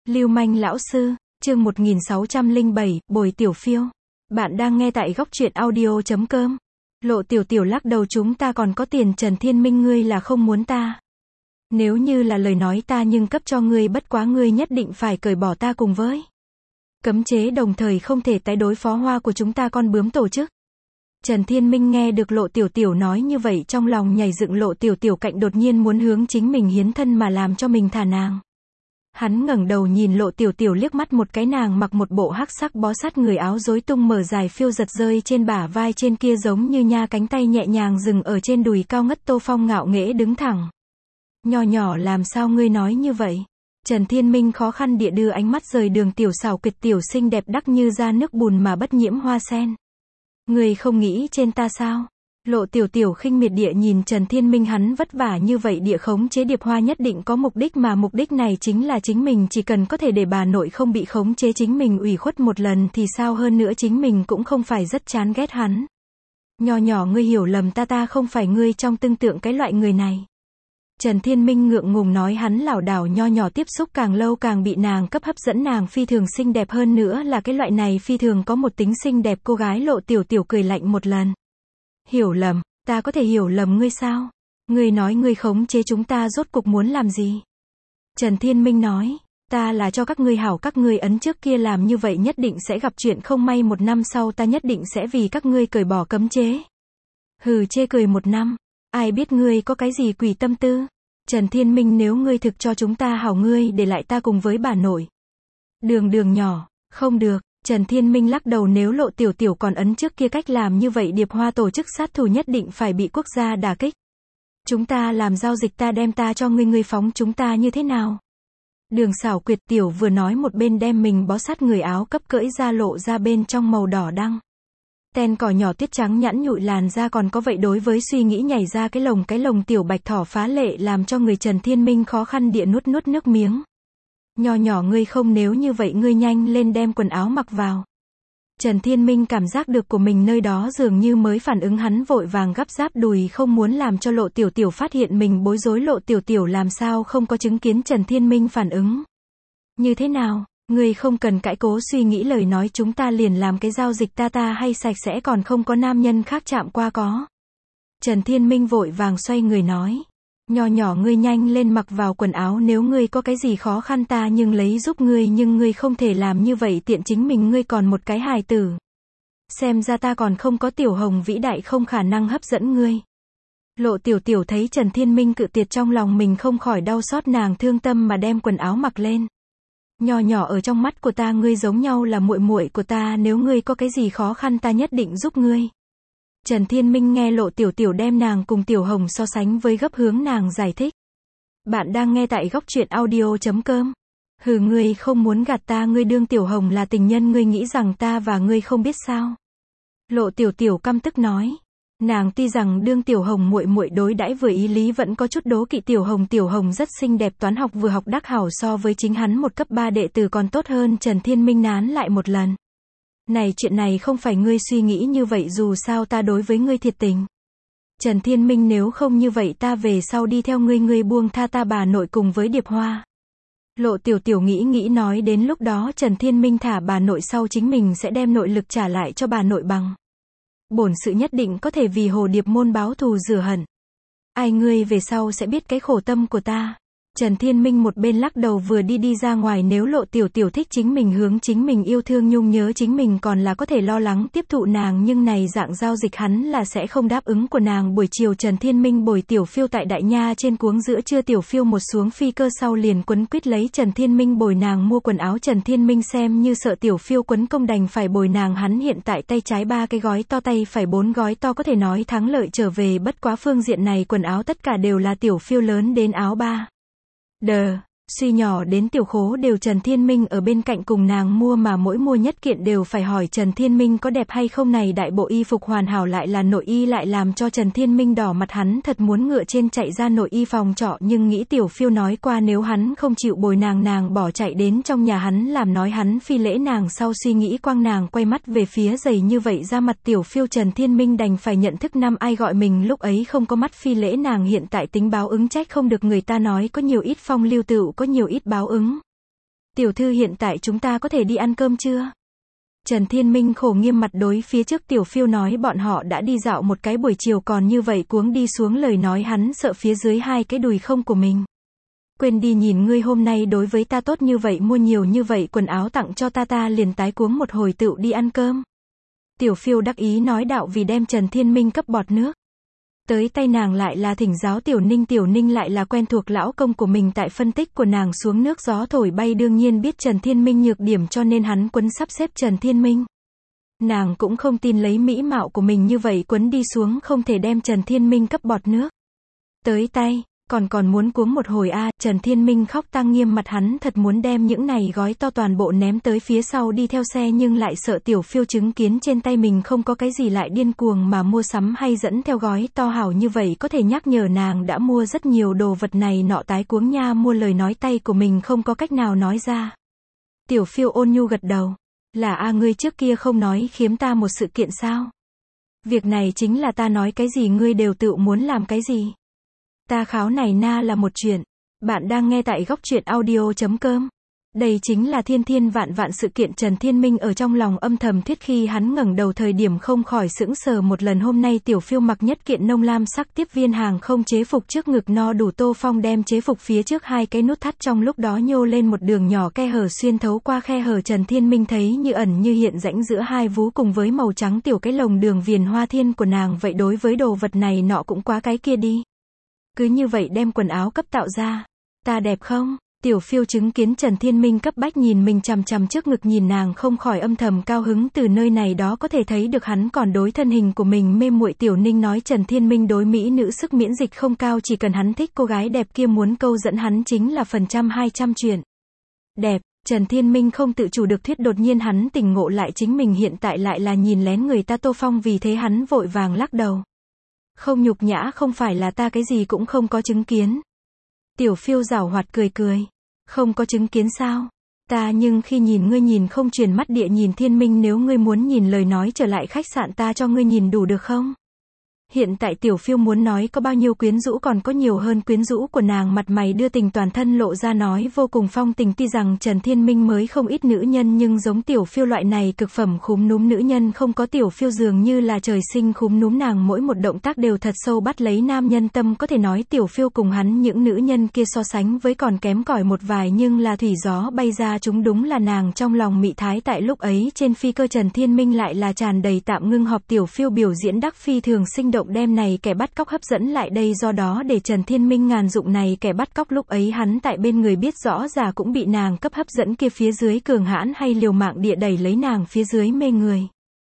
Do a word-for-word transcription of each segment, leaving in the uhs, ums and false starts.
Lưu manh lão sư, chương một nghìn sáu trăm lẻ bảy, bồi tiểu phiêu. Bạn đang nghe tại góc truyện audio chấm com. Lộ tiểu tiểu lắc đầu, chúng ta còn có tiền. Trần Thiên Minh, ngươi là không muốn ta. Nếu như là lời nói ta nhưng cấp cho ngươi, bất quá ngươi nhất định phải cởi bỏ ta cùng với cấm chế, đồng thời không thể tái đối phó hoa của chúng ta con bướm tổ chức. Trần Thiên Minh nghe được Lộ tiểu tiểu nói như vậy, trong lòng nhảy dựng. Lộ tiểu tiểu cạnh đột nhiên muốn hướng chính mình hiến thân mà làm cho mình thả nàng. Hắn ngẩng đầu nhìn Lộ tiểu tiểu liếc mắt một cái, nàng mặc một bộ hắc sắc bó sát người áo rối tung mở dài phiêu giật rơi trên bả vai trên kia giống như nha, cánh tay nhẹ nhàng dừng ở trên đùi cao ngất. Tô Phong ngạo nghễ đứng thẳng. Nho nhỏ, làm sao ngươi nói như vậy? Trần Thiên Minh khó khăn địa đưa ánh mắt rời đường tiểu xảo quyệt tiểu xinh đẹp đắc như ra nước bùn mà bất nhiễm hoa sen. Ngươi không nghĩ trên ta sao? Lộ tiểu tiểu khinh miệt địa nhìn Trần Thiên Minh, hắn vất vả như vậy địa khống chế Điệp Hoa nhất định có mục đích, mà mục đích này chính là chính mình chỉ cần có thể để bà nội không bị khống chế, chính mình ủy khuất một lần thì sao, hơn nữa chính mình cũng không phải rất chán ghét hắn. Nho nhỏ, ngươi hiểu lầm ta, ta không phải ngươi trong tương tượng cái loại người này. Trần Thiên Minh ngượng ngùng nói, hắn lảo đảo. Nho nhỏ tiếp xúc càng lâu càng bị nàng cấp hấp dẫn, nàng phi thường xinh đẹp, hơn nữa là cái loại này phi thường có một tính xinh đẹp cô gái. Lộ tiểu tiểu cười lạnh một lần. Hiểu lầm, ta có thể hiểu lầm ngươi sao? Ngươi nói ngươi khống chế chúng ta rốt cục muốn làm gì? Trần Thiên Minh nói, ta là cho các ngươi hảo, các ngươi ấn trước kia làm như vậy nhất định sẽ gặp chuyện không may, một năm sau ta nhất định sẽ vì các ngươi cởi bỏ cấm chế. Hừ, chê cười một năm, ai biết ngươi có cái gì quỷ tâm tư? Trần Thiên Minh, nếu ngươi thực cho chúng ta hảo, ngươi để lại ta cùng với bà nội. Đường đường nhỏ, không được. Trần Thiên Minh lắc đầu, nếu Lộ tiểu tiểu còn ấn trước kia cách làm như vậy, Điệp Hoa tổ chức sát thủ nhất định phải bị quốc gia đả kích. Chúng ta làm giao dịch, ta đem ta cho ngươi, ngươi phóng chúng ta như thế nào? Đường xảo quyệt tiểu vừa nói một bên đem mình bó sát người áo cấp cởi ra, lộ ra bên trong màu đỏ đăng ten cỏ nhỏ tuyết trắng nhẵn nhụi làn da, còn có vậy đối với suy nghĩ nhảy ra cái lồng cái lồng tiểu bạch thỏ phá lệ, làm cho người Trần Thiên Minh khó khăn địa nuốt nuốt nước miếng. Nho nhỏ, ngươi không, nếu như vậy ngươi nhanh lên đem quần áo mặc vào. Trần Thiên Minh cảm giác được của mình nơi đó dường như mới phản ứng, hắn vội vàng gấp giáp đùi, không muốn làm cho Lộ tiểu tiểu phát hiện mình bối rối. Lộ tiểu tiểu làm sao không có chứng kiến Trần Thiên Minh phản ứng. Như thế nào, ngươi không cần cãi cố suy nghĩ lời nói, chúng ta liền làm cái giao dịch, ta ta hay sạch sẽ, còn không có nam nhân khác chạm qua có. Trần Thiên Minh vội vàng xoay người nói. Nho nhỏ, ngươi nhanh lên mặc vào quần áo, nếu ngươi có cái gì khó khăn ta nhưng lấy giúp ngươi, nhưng ngươi không thể làm như vậy, tiện chính mình ngươi còn một cái hài tử. Xem ra ta còn không có tiểu hồng vĩ đại, không khả năng hấp dẫn ngươi. Lộ tiểu tiểu thấy Trần Thiên Minh cự tuyệt, trong lòng mình không khỏi đau xót, nàng thương tâm mà đem quần áo mặc lên. Nho nhỏ, ở trong mắt của ta ngươi giống nhau là muội muội của ta, nếu ngươi có cái gì khó khăn ta nhất định giúp ngươi. Trần Thiên Minh nghe Lộ tiểu tiểu đem nàng cùng Tiểu Hồng so sánh với, gấp hướng nàng giải thích. Bạn đang nghe tại góc truyện audio chấm com. Hừ, ngươi không muốn gạt ta, ngươi đương Tiểu Hồng là tình nhân, ngươi nghĩ rằng ta và ngươi không biết sao? Lộ tiểu tiểu căm tức nói. Nàng tuy rằng đương Tiểu Hồng muội muội đối đãi vừa ý lý, vẫn có chút đố kỵ Tiểu Hồng. Tiểu Hồng rất xinh đẹp, toán học vừa học đắc hảo, so với chính hắn một cấp ba đệ tử còn tốt hơn. Trần Thiên Minh nán lại một lần. Này, chuyện này không phải ngươi suy nghĩ như vậy, dù sao ta đối với ngươi thiệt tình. Trần Thiên Minh, nếu không như vậy ta về sau đi theo ngươi, ngươi buông tha ta bà nội cùng với Điệp Hoa. Lộ tiểu tiểu nghĩ nghĩ nói, đến lúc đó Trần Thiên Minh thả bà nội sau, chính mình sẽ đem nội lực trả lại cho bà nội bằng bổn sự, nhất định có thể vì Hồ Điệp môn báo thù rửa hận. Ai, ngươi về sau sẽ biết cái khổ tâm của ta. Trần Thiên Minh một bên lắc đầu vừa đi đi ra ngoài, nếu Lộ tiểu tiểu thích chính mình, hướng chính mình, yêu thương nhung nhớ chính mình, còn là có thể lo lắng tiếp thụ nàng, nhưng này dạng giao dịch hắn là sẽ không đáp ứng của nàng. Buổi chiều Trần Thiên Minh bồi tiểu phiêu tại Đại Nha trên cuống, giữa trưa tiểu phiêu một xuống phi cơ sau liền quấn quýt lấy Trần Thiên Minh bồi nàng mua quần áo. Trần Thiên Minh xem như sợ tiểu phiêu quấn công, đành phải bồi nàng, hắn hiện tại tay trái ba cái gói to, tay phải bốn gói to, có thể nói thắng lợi trở về, bất quá phương diện này quần áo tất cả đều là tiểu phiêu, lớn đến áo ba đờ, suy nhỏ đến tiểu khố đều Trần Thiên Minh ở bên cạnh cùng nàng mua, mà mỗi mua nhất kiện đều phải hỏi Trần Thiên Minh có đẹp hay không. Này đại bộ y phục hoàn hảo lại là nội y, lại làm cho Trần Thiên Minh đỏ mặt, hắn thật muốn ngựa trên chạy ra nội y phòng trọ, nhưng nghĩ tiểu phiêu nói qua nếu hắn không chịu bồi nàng, nàng bỏ chạy đến trong nhà hắn làm, nói hắn phi lễ nàng, sau suy nghĩ quăng nàng quay mắt về phía giày như vậy ra mặt tiểu phiêu. Trần Thiên Minh đành phải nhận thức năm ai gọi mình lúc ấy không có mắt phi lễ nàng, hiện tại tính báo ứng, trách không được người ta nói có nhiều ít phong lưu tựu có nhiều ít báo ứng. Tiểu thư hiện tại chúng ta có thể đi ăn cơm chưa? Trần Thiên Minh khổ nghiêm mặt đối phía trước Tiểu Phiêu nói bọn họ đã đi dạo một cái buổi chiều còn như vậy cuống đi xuống lời nói hắn sợ phía dưới hai cái đùi không của mình. Quên đi nhìn ngươi hôm nay đối với ta tốt như vậy mua nhiều như vậy quần áo tặng cho ta ta liền tái cuống một hồi tựu đi ăn cơm. Tiểu Phiêu đắc ý nói đạo vì đem Trần Thiên Minh cấp bọt nước. Tới tay nàng lại là thỉnh giáo Tiểu Ninh Tiểu Ninh lại là quen thuộc lão công của mình tại phân tích của nàng xuống nước gió thổi bay đương nhiên biết Trần Thiên Minh nhược điểm cho nên hắn quấn sắp xếp Trần Thiên Minh. Nàng cũng không tin lấy mỹ mạo của mình như vậy quấn đi xuống không thể đem Trần Thiên Minh cấp bọt nước. Tới tay, còn còn muốn cuống một hồi a à, Trần Thiên Minh khóc tăng nghiêm mặt hắn thật muốn đem những này gói to toàn bộ ném tới phía sau đi theo xe nhưng lại sợ Tiểu Phiêu chứng kiến trên tay mình không có cái gì lại điên cuồng mà mua sắm hay dẫn theo gói to hảo như vậy có thể nhắc nhở nàng đã mua rất nhiều đồ vật này nọ tái cuống nha mua lời nói tay của mình không có cách nào nói ra. Tiểu Phiêu ôn nhu gật đầu. Là a à, ngươi trước kia không nói khiếm ta một sự kiện sao? Việc này chính là ta nói cái gì ngươi đều tự muốn làm cái gì? Ta kháo này na là một chuyện. Bạn đang nghe tại góc truyện audio chấm com. Đây chính là thiên thiên vạn vạn sự kiện Trần Thiên Minh ở trong lòng âm thầm thuyết khi hắn ngẩng đầu thời điểm không khỏi sững sờ một lần hôm nay Tiểu Phiêu mặc nhất kiện nông lam sắc tiếp viên hàng không chế phục trước ngực no đủ Tô Phong đem chế phục phía trước hai cái nút thắt trong lúc đó nhô lên một đường nhỏ khe hở xuyên thấu qua khe hở Trần Thiên Minh thấy như ẩn như hiện rãnh giữa hai vú cùng với màu trắng tiểu cái lồng đường viền hoa thiên của nàng vậy đối với đồ vật này nọ cũng quá cái kia đi. Cứ như vậy đem quần áo cấp tạo ra. Ta đẹp không? Tiểu Phiêu chứng kiến Trần Thiên Minh cấp bách nhìn mình chằm chằm trước ngực nhìn nàng không khỏi âm thầm cao hứng từ nơi này đó có thể thấy được hắn còn đối thân hình của mình mê muội Tiểu Ninh nói Trần Thiên Minh đối mỹ nữ sức miễn dịch không cao chỉ cần hắn thích cô gái đẹp kia muốn câu dẫn hắn chính là phần trăm hai trăm chuyện. Đẹp, Trần Thiên Minh không tự chủ được thuyết đột nhiên hắn tỉnh ngộ lại chính mình hiện tại lại là nhìn lén người ta Tô Phong vì thế hắn vội vàng lắc đầu. Không nhục nhã không phải là ta cái gì cũng không có chứng kiến. Tiểu Phiêu giảo hoạt cười cười. Không có chứng kiến sao? Ta nhưng khi nhìn ngươi nhìn không chuyển mắt địa nhìn Thiên Minh nếu ngươi muốn nhìn lời nói trở lại khách sạn ta cho ngươi nhìn đủ được không? Hiện tại Tiểu Phiêu muốn nói có bao nhiêu quyến rũ còn có nhiều hơn quyến rũ của nàng mặt mày đưa tình toàn thân lộ ra nói vô cùng phong tình tuy rằng Trần Thiên Minh mới không ít nữ nhân nhưng giống Tiểu Phiêu loại này cực phẩm khúm núm nữ nhân không có Tiểu Phiêu dường như là trời sinh khúm núm nàng mỗi một động tác đều thật sâu bắt lấy nam nhân tâm có thể nói Tiểu Phiêu cùng hắn những nữ nhân kia so sánh với còn kém cỏi một vài nhưng là thủy gió bay ra chúng đúng là nàng trong lòng mị thái tại lúc ấy trên phi cơ Trần Thiên Minh lại là tràn đầy tạm ngưng họp Tiểu Phiêu biểu diễn đắc phi thường sinh động đem này kẻ bắt cóc hấp dẫn lại đây do đó để Trần Thiên Minh ngàn dụng này kẻ bắt cóc lúc ấy hắn tại bên người biết rõ già cũng bị nàng cấp hấp dẫn kia phía dưới cường hãn hay liều mạng địa đẩy lấy nàng phía dưới mê người.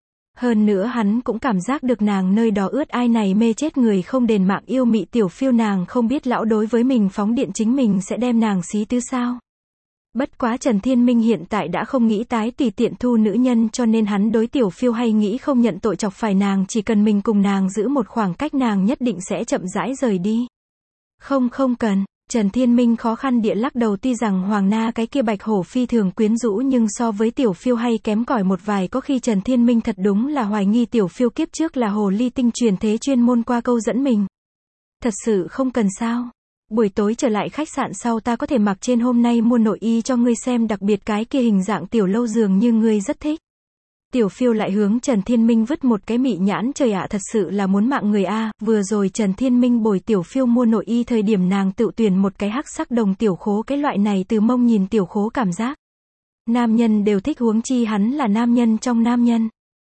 Hơn nữa hắn cũng cảm giác được nàng nơi đó ướt ai này mê chết người không đền mạng yêu mị Tiểu Phiêu nàng không biết lão đối với mình phóng điện chính mình sẽ đem nàng xí tứ sao. Bất quá Trần Thiên Minh hiện tại đã không nghĩ tái tùy tiện thu nữ nhân cho nên hắn đối Tiểu Phiêu hay nghĩ không nhận tội chọc phải nàng chỉ cần mình cùng nàng giữ một khoảng cách nàng nhất định sẽ chậm rãi rời đi. Không không cần, Trần Thiên Minh khó khăn địa lắc đầu tuy rằng Hoàng Na cái kia bạch hổ phi thường quyến rũ nhưng so với Tiểu Phiêu hay kém cỏi một vài có khi Trần Thiên Minh thật đúng là hoài nghi Tiểu Phiêu kiếp trước là hồ ly tinh truyền thế chuyên môn qua câu dẫn mình. Thật sự không cần sao. Buổi tối trở lại khách sạn sau ta có thể mặc trên hôm nay mua nội y cho ngươi xem đặc biệt cái kia hình dạng tiểu lâu dường như ngươi rất thích. Tiểu Phiêu lại hướng Trần Thiên Minh vứt một cái mị nhãn trời ạ thật sự là muốn mạng người a vừa rồi Trần Thiên Minh bồi Tiểu Phiêu mua nội y thời điểm nàng tự tuyển một cái hắc sắc đồng tiểu khố cái loại này từ mông nhìn tiểu khố cảm giác. Nam nhân đều thích huống chi hắn là nam nhân trong nam nhân.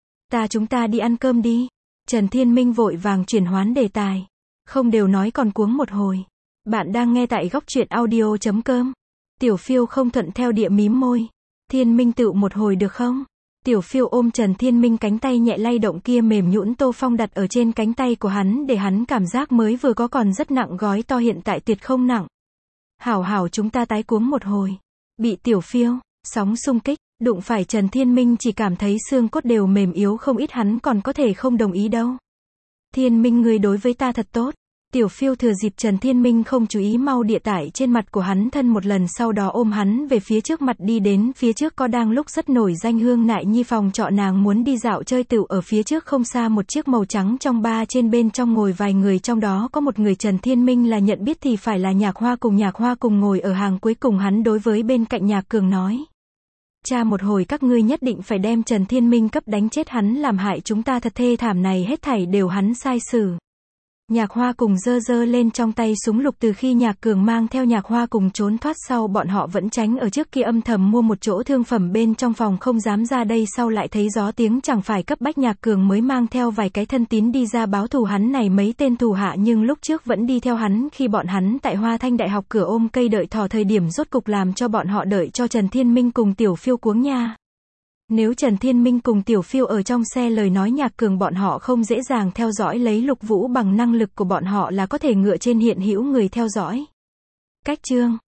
Ta chúng ta đi ăn cơm đi. Trần Thiên Minh vội vàng chuyển hoán đề tài. Không đều nói còn cuống một hồi. Bạn đang nghe tại góc truyện audio chấm com. Tiểu Phiêu không thuận theo địa mím môi. Thiên Minh tựu một hồi được không? Tiểu Phiêu ôm Trần Thiên Minh cánh tay nhẹ lay động kia mềm nhũn Tô Phong đặt ở trên cánh tay của hắn để hắn cảm giác mới vừa có còn rất nặng gói to hiện tại tuyệt không nặng. Hảo hảo chúng ta tái cuống một hồi. Bị Tiểu Phiêu, sóng xung kích, đụng phải Trần Thiên Minh chỉ cảm thấy xương cốt đều mềm yếu không ít hắn còn có thể không đồng ý đâu. Thiên Minh ngươi đối với ta thật tốt. Tiểu Phiêu thừa dịp Trần Thiên Minh không chú ý mau địa tải trên mặt của hắn thân một lần, sau đó ôm hắn về phía trước mặt đi đến phía trước có đang lúc rất nổi danh Hương Nại Nhi phòng trọ, nàng muốn đi dạo chơi tựu ở phía trước không xa một chiếc màu trắng trong ba, trên bên trong ngồi vài người, trong đó có một người Trần Thiên Minh là nhận biết thì phải là Nhạc Hoa cùng. Nhạc Hoa cùng ngồi ở hàng cuối cùng, hắn đối với bên cạnh Nhạc Cường nói: cha, một hồi các ngươi nhất định phải đem Trần Thiên Minh cấp đánh chết, hắn làm hại chúng ta thật thê thảm, này hết thảy đều hắn sai xử. Nhạc Hoa cùng giơ giơ lên trong tay súng lục, từ khi Nhạc Cường mang theo Nhạc Hoa cùng trốn thoát sau, bọn họ vẫn tránh ở trước kia âm thầm mua một chỗ thương phẩm bên trong phòng, không dám ra đây, sau lại thấy gió tiếng chẳng phải cấp bách, Nhạc Cường mới mang theo vài cái thân tín đi ra báo thù. Hắn này mấy tên thù hạ nhưng lúc trước vẫn đi theo hắn, khi bọn hắn tại Hoa Thanh Đại học cửa ôm cây đợi thỏ thời điểm, rốt cục làm cho bọn họ đợi cho Trần Thiên Minh cùng Tiểu Phiêu cuống nha. Nếu Trần Thiên Minh cùng Tiểu Phiêu ở trong xe lời nói, Nhạc Cường bọn họ không dễ dàng theo dõi, lấy Lục Vũ bằng năng lực của bọn họ là có thể ngựa trên hiện hữu người theo dõi. Cách chương